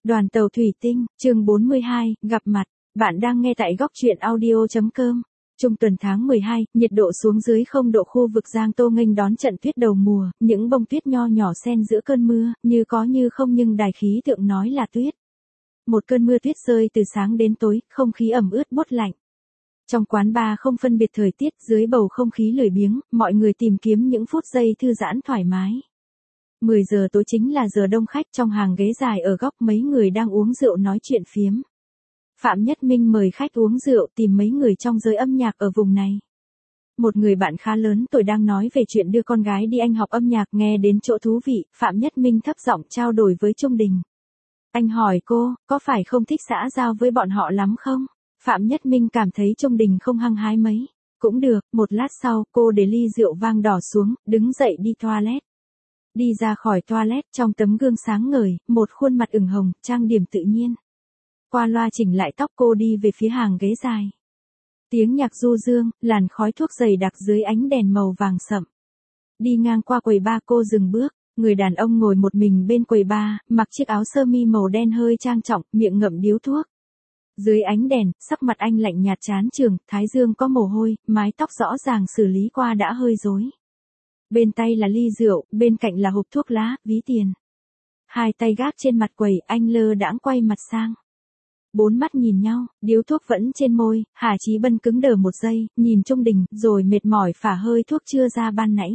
Đoàn tàu thủy tinh, chương 42, gặp mặt. Bạn đang nghe tại góc truyện audio.com. Trung tuần tháng 12, nhiệt độ xuống dưới 0 độ, khu vực Giang Tô nghênh đón trận tuyết đầu mùa, những bông tuyết nho nhỏ xen giữa cơn mưa, như có như không nhưng đài khí tượng nói là tuyết. Một cơn mưa tuyết rơi từ sáng đến tối, không khí ẩm ướt buốt lạnh. Trong quán bar không phân biệt thời tiết, dưới bầu không khí lười biếng, mọi người tìm kiếm những phút giây thư giãn thoải mái. 10 giờ tối chính là giờ đông khách, trong hàng ghế dài ở góc mấy người đang uống rượu nói chuyện phiếm. Phạm Nhất Minh mời khách uống rượu, tìm mấy người trong giới âm nhạc ở vùng này. Một người bạn khá lớn tuổi đang nói về chuyện đưa con gái đi Anh học âm nhạc, nghe đến chỗ thú vị, Phạm Nhất Minh thấp giọng trao đổi với Trung Đình. Anh hỏi cô, có phải không thích xã giao với bọn họ lắm không? Phạm Nhất Minh cảm thấy Trung Đình không hăng hái mấy. Cũng được, một lát sau, cô để ly rượu vang đỏ xuống, đứng dậy đi toilet. Đi ra khỏi toilet, trong tấm gương sáng ngời, một khuôn mặt ửng hồng, trang điểm tự nhiên. Qua loa chỉnh lại tóc, cô đi về phía hàng ghế dài. Tiếng nhạc du dương, làn khói thuốc dày đặc dưới ánh đèn màu vàng sậm. Đi ngang qua quầy bar, cô dừng bước. Người đàn ông ngồi một mình bên quầy bar, mặc chiếc áo sơ mi màu đen hơi trang trọng, miệng ngậm điếu thuốc. Dưới ánh đèn, sắc mặt anh lạnh nhạt chán chường, thái dương có mồ hôi, mái tóc rõ ràng xử lý qua đã hơi rối. Bên tay là ly rượu, bên cạnh là hộp thuốc lá, ví tiền. Hai tay gác trên mặt quầy, anh lơ đãng quay mặt sang. Bốn mắt nhìn nhau, điếu thuốc vẫn trên môi, Hà Chí Bân cứng đờ một giây, nhìn Trung Đình, rồi mệt mỏi phả hơi thuốc chưa ra ban nãy.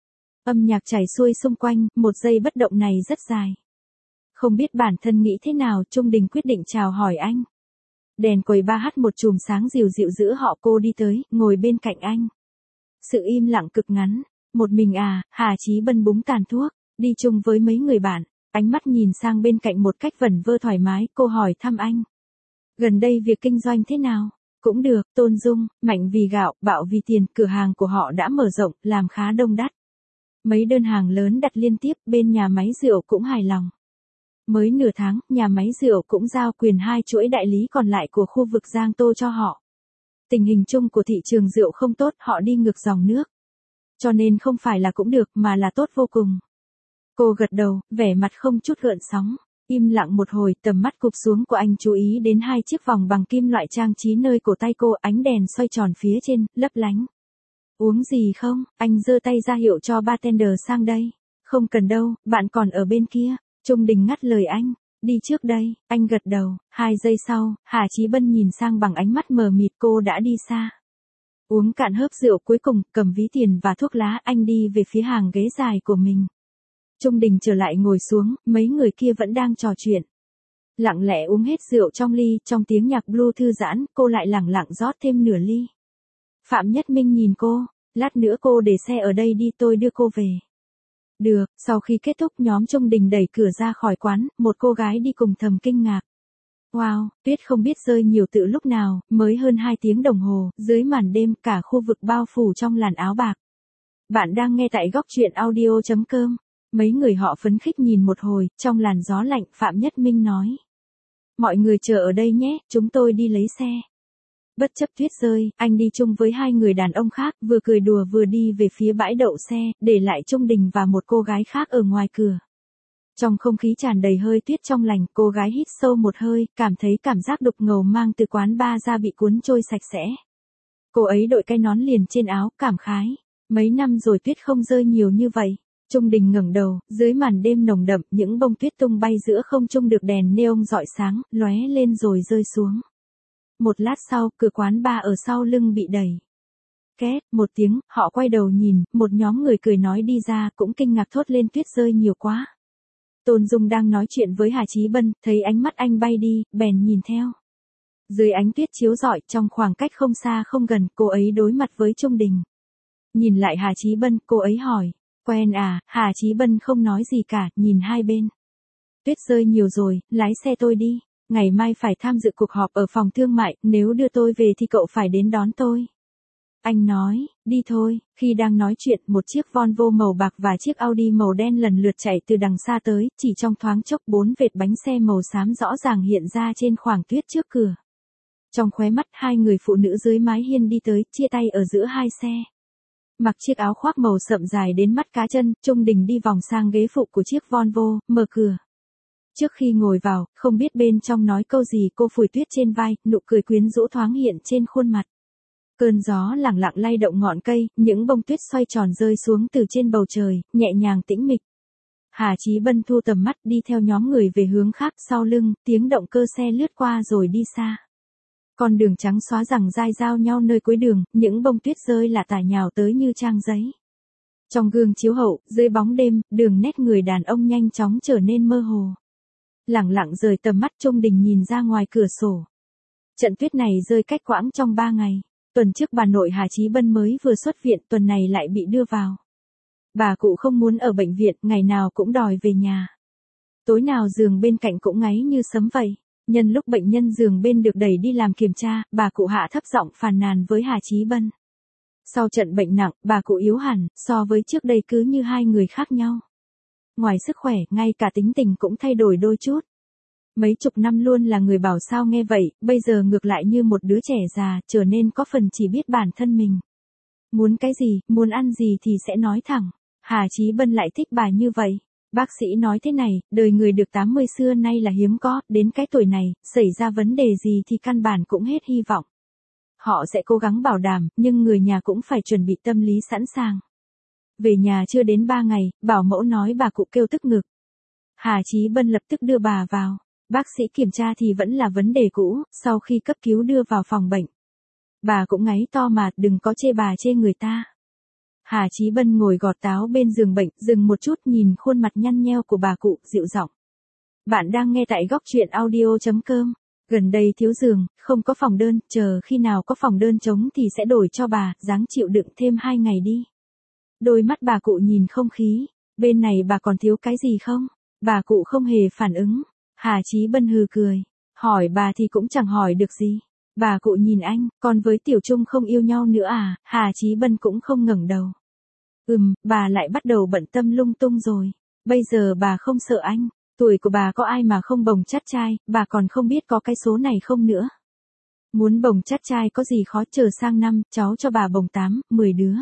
Âm nhạc chảy xuôi xung quanh, một giây bất động này rất dài. Không biết bản thân nghĩ thế nào, Trung Đình quyết định chào hỏi anh. Đèn quầy bar hắt một chùm sáng dịu dịu giữa họ, cô đi tới, ngồi bên cạnh anh. Sự im lặng cực ngắn. Một mình à, Hà Chí Bân búng tàn thuốc, đi chung với mấy người bạn, ánh mắt nhìn sang bên cạnh một cách vẩn vơ thoải mái, cô hỏi thăm anh. Gần đây việc kinh doanh thế nào? Cũng được, Tôn Dung, mạnh vì gạo, bạo vì tiền, cửa hàng của họ đã mở rộng, làm khá đông đắt. Mấy đơn hàng lớn đặt liên tiếp, bên nhà máy rượu cũng hài lòng. Mới nửa tháng, nhà máy rượu cũng giao quyền 2 chuỗi đại lý còn lại của khu vực Giang Tô cho họ. Tình hình chung của thị trường rượu không tốt, họ đi ngược dòng nước. Cho nên không phải là cũng được mà là tốt vô cùng. Cô gật đầu, vẻ mặt không chút gợn sóng. Im lặng một hồi, tầm mắt cụp xuống của anh chú ý đến 2 chiếc vòng bằng kim loại trang trí nơi cổ tay cô, ánh đèn xoay tròn phía trên, lấp lánh. Uống gì không? Anh giơ tay ra hiệu cho bartender sang đây. Không cần đâu, bạn còn ở bên kia. Trung Đình ngắt lời anh. Đi trước đây, anh gật đầu. 2 giây sau, Hà Chí Bân nhìn sang bằng ánh mắt mờ mịt, cô đã đi xa. Uống cạn hớp rượu cuối cùng, cầm ví tiền và thuốc lá, anh đi về phía hàng ghế dài của mình. Trung Đình trở lại ngồi xuống, mấy người kia vẫn đang trò chuyện. Lặng lẽ uống hết rượu trong ly, trong tiếng nhạc blues thư giãn, cô lại lẳng lặng rót thêm nửa ly. Phạm Nhất Minh nhìn cô, lát nữa cô để xe ở đây đi, tôi đưa cô về. Được, sau khi kết thúc nhóm Trung Đình đẩy cửa ra khỏi quán, một cô gái đi cùng thầm kinh ngạc. Wow, tuyết không biết rơi nhiều từ lúc nào, mới hơn 2 tiếng đồng hồ, dưới màn đêm cả khu vực bao phủ trong làn áo bạc. Bạn đang nghe tại góc truyện audio.com. Mấy người họ phấn khích nhìn một hồi, trong làn gió lạnh, Phạm Nhất Minh nói. Mọi người chờ ở đây nhé, chúng tôi đi lấy xe. Bất chấp tuyết rơi, anh đi chung với 2 người đàn ông khác, vừa cười đùa vừa đi về phía bãi đậu xe, để lại Trung Đình và một cô gái khác ở ngoài cửa. Trong không khí tràn đầy hơi tuyết trong lành, cô gái hít sâu một hơi, cảm thấy cảm giác đục ngầu mang từ quán bar ra bị cuốn trôi sạch sẽ. Cô ấy đội cái nón liền trên áo, cảm khái. Mấy năm rồi tuyết không rơi nhiều như vậy. Trung Đình ngẩng đầu, dưới màn đêm nồng đậm, những bông tuyết tung bay giữa không trung được đèn neon rọi sáng, lóe lên rồi rơi xuống. Một lát sau, cửa quán bar ở sau lưng bị đẩy. Két, một tiếng, họ quay đầu nhìn, một nhóm người cười nói đi ra, cũng kinh ngạc thốt lên tuyết rơi nhiều quá. Tôn Dung đang nói chuyện với Hà Chí Bân, thấy ánh mắt anh bay đi, bèn nhìn theo. Dưới ánh tuyết chiếu rọi, trong khoảng cách không xa không gần, cô ấy đối mặt với Trung Đình. Nhìn lại Hà Chí Bân, cô ấy hỏi, quen à? Hà Chí Bân không nói gì cả, nhìn hai bên. Tuyết rơi nhiều rồi, lái xe tôi đi. Ngày mai phải tham dự cuộc họp ở phòng thương mại, nếu đưa tôi về thì cậu phải đến đón tôi. Anh nói, đi thôi. Khi đang nói chuyện, một chiếc Volvo màu bạc và chiếc Audi màu đen lần lượt chạy từ đằng xa tới, chỉ trong thoáng chốc 4 vệt bánh xe màu xám rõ ràng hiện ra trên khoảng tuyết trước cửa. Trong khóe mắt 2 người phụ nữ dưới mái hiên đi tới, chia tay ở giữa 2 xe. Mặc chiếc áo khoác màu sậm dài đến mắt cá chân, Trung Đình đi vòng sang ghế phụ của chiếc Volvo, mở cửa. Trước khi ngồi vào, không biết bên trong nói câu gì, cô phủi tuyết trên vai, nụ cười quyến rũ thoáng hiện trên khuôn mặt. Cơn gió lẳng lặng lay động ngọn cây, những bông tuyết xoay tròn rơi xuống từ trên bầu trời, nhẹ nhàng tĩnh mịch. Hà Chí Bân thu tầm mắt đi theo nhóm người về hướng khác, sau lưng, tiếng động cơ xe lướt qua rồi đi xa. Con đường trắng xóa rằng dai giao nhau nơi cuối đường, những bông tuyết rơi lả tả nhào tới như trang giấy. Trong gương chiếu hậu, dưới bóng đêm, đường nét người đàn ông nhanh chóng trở nên mơ hồ. Lẳng lặng rời tầm mắt Trung Đình nhìn ra ngoài cửa sổ. Trận tuyết này rơi cách quãng trong 3 ngày. Tuần trước bà nội Hà Chí Bân mới vừa xuất viện, tuần này lại bị đưa vào. Bà cụ không muốn ở bệnh viện, ngày nào cũng đòi về nhà. Tối nào giường bên cạnh cũng ngáy như sấm vậy. Nhân lúc bệnh nhân giường bên được đẩy đi làm kiểm tra, bà cụ hạ thấp giọng phàn nàn với Hà Chí Bân. Sau trận bệnh nặng, bà cụ yếu hẳn, so với trước đây cứ như hai người khác nhau. Ngoài sức khỏe, ngay cả tính tình cũng thay đổi đôi chút. Mấy chục năm luôn là người bảo sao nghe vậy, bây giờ ngược lại như một đứa trẻ già, trở nên có phần chỉ biết bản thân mình. Muốn cái gì, muốn ăn gì thì sẽ nói thẳng. Hà Chí Bân lại thích bà như vậy. Bác sĩ nói thế này, đời người được 80 xưa nay là hiếm có, đến cái tuổi này, xảy ra vấn đề gì thì căn bản cũng hết hy vọng. Họ sẽ cố gắng bảo đảm, nhưng người nhà cũng phải chuẩn bị tâm lý sẵn sàng. Về nhà chưa đến 3 ngày, bảo mẫu nói bà cụ kêu tức ngực. Hà Chí Bân lập tức đưa bà vào. Bác sĩ kiểm tra thì vẫn là vấn đề cũ, sau khi cấp cứu đưa vào phòng bệnh. Bà cũng ngáy to mà, đừng có chê bà chê người ta. Hà Chí Bân ngồi gọt táo bên giường bệnh, dừng một chút nhìn khuôn mặt nhăn nheo của bà cụ, dịu giọng. Bạn đang nghe tại góc truyện audio.com. Gần đây thiếu giường, không có phòng đơn, chờ khi nào có phòng đơn trống thì sẽ đổi cho bà, ráng chịu đựng thêm 2 ngày đi. Đôi mắt bà cụ nhìn không khí, bên này bà còn thiếu cái gì không? Bà cụ không hề phản ứng. Hà Chí Bân hừ cười, hỏi bà thì cũng chẳng hỏi được gì. Bà cụ nhìn anh, còn với Tiểu Trung không yêu nhau nữa à? Hà Chí Bân cũng không ngẩng đầu. Bà lại bắt đầu bận tâm lung tung rồi. Bây giờ bà không sợ anh, tuổi của bà có ai mà không bồng chắt trai, bà còn không biết có cái số này không nữa. Muốn bồng chắt trai có gì khó, chờ sang năm, cháu cho bà bồng 8, 10 đứa.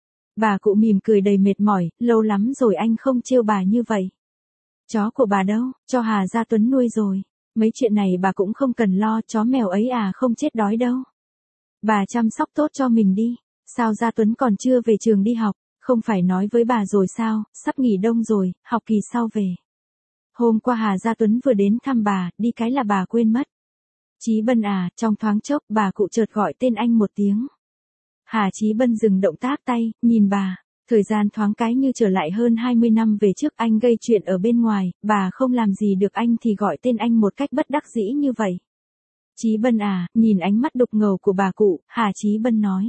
Bà cụ mỉm cười đầy mệt mỏi, lâu lắm rồi anh không trêu bà như vậy. Chó của bà đâu, cho Hà Gia Tuấn nuôi rồi. Mấy chuyện này bà cũng không cần lo, chó mèo ấy à không chết đói đâu. Bà chăm sóc tốt cho mình đi. Sao Gia Tuấn còn chưa về trường đi học, không phải nói với bà rồi sao, sắp nghỉ đông rồi, học kỳ sau về. Hôm qua Hà Gia Tuấn vừa đến thăm bà, đi cái là bà quên mất. Chí Bân à, trong thoáng chốc bà cụ chợt gọi tên anh một tiếng. Hà Chí Bân dừng động tác tay, nhìn bà. Thời gian thoáng cái như trở lại hơn 20 năm về trước, anh gây chuyện ở bên ngoài, bà không làm gì được anh thì gọi tên anh một cách bất đắc dĩ như vậy. Chí Bân à, nhìn ánh mắt đục ngầu của bà cụ, Hà Chí Bân nói.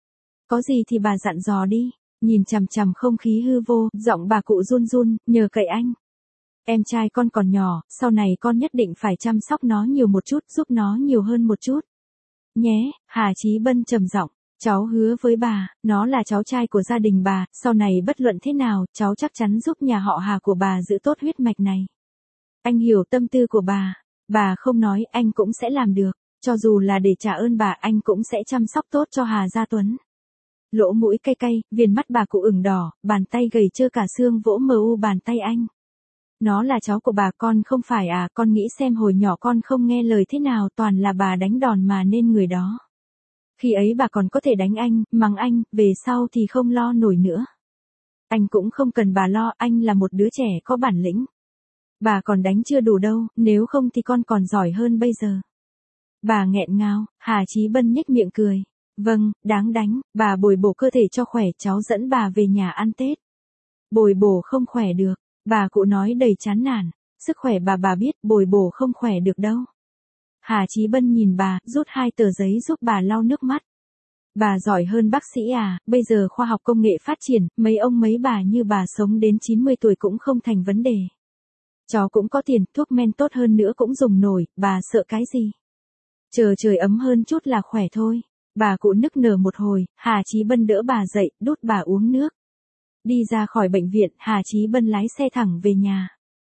Có gì thì bà dặn dò đi, nhìn chằm chằm không khí hư vô, giọng bà cụ run run, nhờ cậy anh. Em trai con còn nhỏ, sau này con nhất định phải chăm sóc nó nhiều một chút, giúp nó nhiều hơn một chút. Nhé, Hà Chí Bân trầm giọng. Cháu hứa với bà, nó là cháu trai của gia đình bà, sau này bất luận thế nào, cháu chắc chắn giúp nhà họ Hà của bà giữ tốt huyết mạch này. Anh hiểu tâm tư của bà không nói, anh cũng sẽ làm được, cho dù là để trả ơn bà, anh cũng sẽ chăm sóc tốt cho Hà Gia Tuấn. Lỗ mũi cay cay, viền mắt bà cụ ửng đỏ, bàn tay gầy trơ cả xương vỗ mờ u bàn tay anh. Nó là cháu của bà, con không phải à, con nghĩ xem hồi nhỏ con không nghe lời thế nào, toàn là bà đánh đòn mà nên người đó. Khi ấy bà còn có thể đánh anh, mắng anh, về sau thì không lo nổi nữa. Anh cũng không cần bà lo, anh là một đứa trẻ có bản lĩnh. Bà còn đánh chưa đủ đâu, nếu không thì con còn giỏi hơn bây giờ. Bà nghẹn ngào, Hà Chí Bân nhếch miệng cười. Vâng, đáng đánh, bà bồi bổ cơ thể cho khỏe, cháu dẫn bà về nhà ăn Tết. Bồi bổ không khỏe được, bà cụ nói đầy chán nản, sức khỏe bà biết, bồi bổ không khỏe được đâu. Hà Chí Bân nhìn bà, rút 2 tờ giấy giúp bà lau nước mắt. Bà giỏi hơn bác sĩ à, bây giờ khoa học công nghệ phát triển, mấy ông mấy bà như bà sống đến 90 tuổi cũng không thành vấn đề. Cháu cũng có tiền, thuốc men tốt hơn nữa cũng dùng nổi, bà sợ cái gì? Chờ trời ấm hơn chút là khỏe thôi. Bà cụ nức nở một hồi, Hà Chí Bân đỡ bà dậy, đút bà uống nước. Đi ra khỏi bệnh viện, Hà Chí Bân lái xe thẳng về nhà.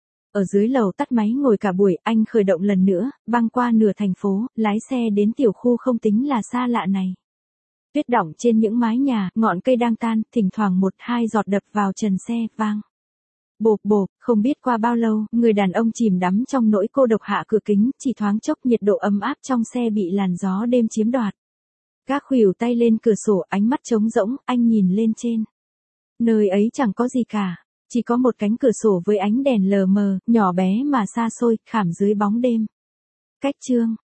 Ở dưới lầu tắt máy ngồi cả buổi, anh khởi động lần nữa, băng qua nửa thành phố, lái xe đến tiểu khu không tính là xa lạ này. Tuyết đọng trên những mái nhà, ngọn cây đang tan, thỉnh thoảng 1-2 giọt đập vào trần xe, vang. bộp bộp, không biết qua bao lâu, người đàn ông chìm đắm trong nỗi cô độc hạ cửa kính, chỉ thoáng chốc nhiệt độ ấm áp trong xe bị làn gió đêm chiếm đoạt. Gác khuỷu tay lên cửa sổ, ánh mắt trống rỗng, anh nhìn lên trên. Nơi ấy chẳng có gì cả, chỉ có một cánh cửa sổ với ánh đèn lờ mờ, nhỏ bé mà xa xôi, khảm dưới bóng đêm. Cách chương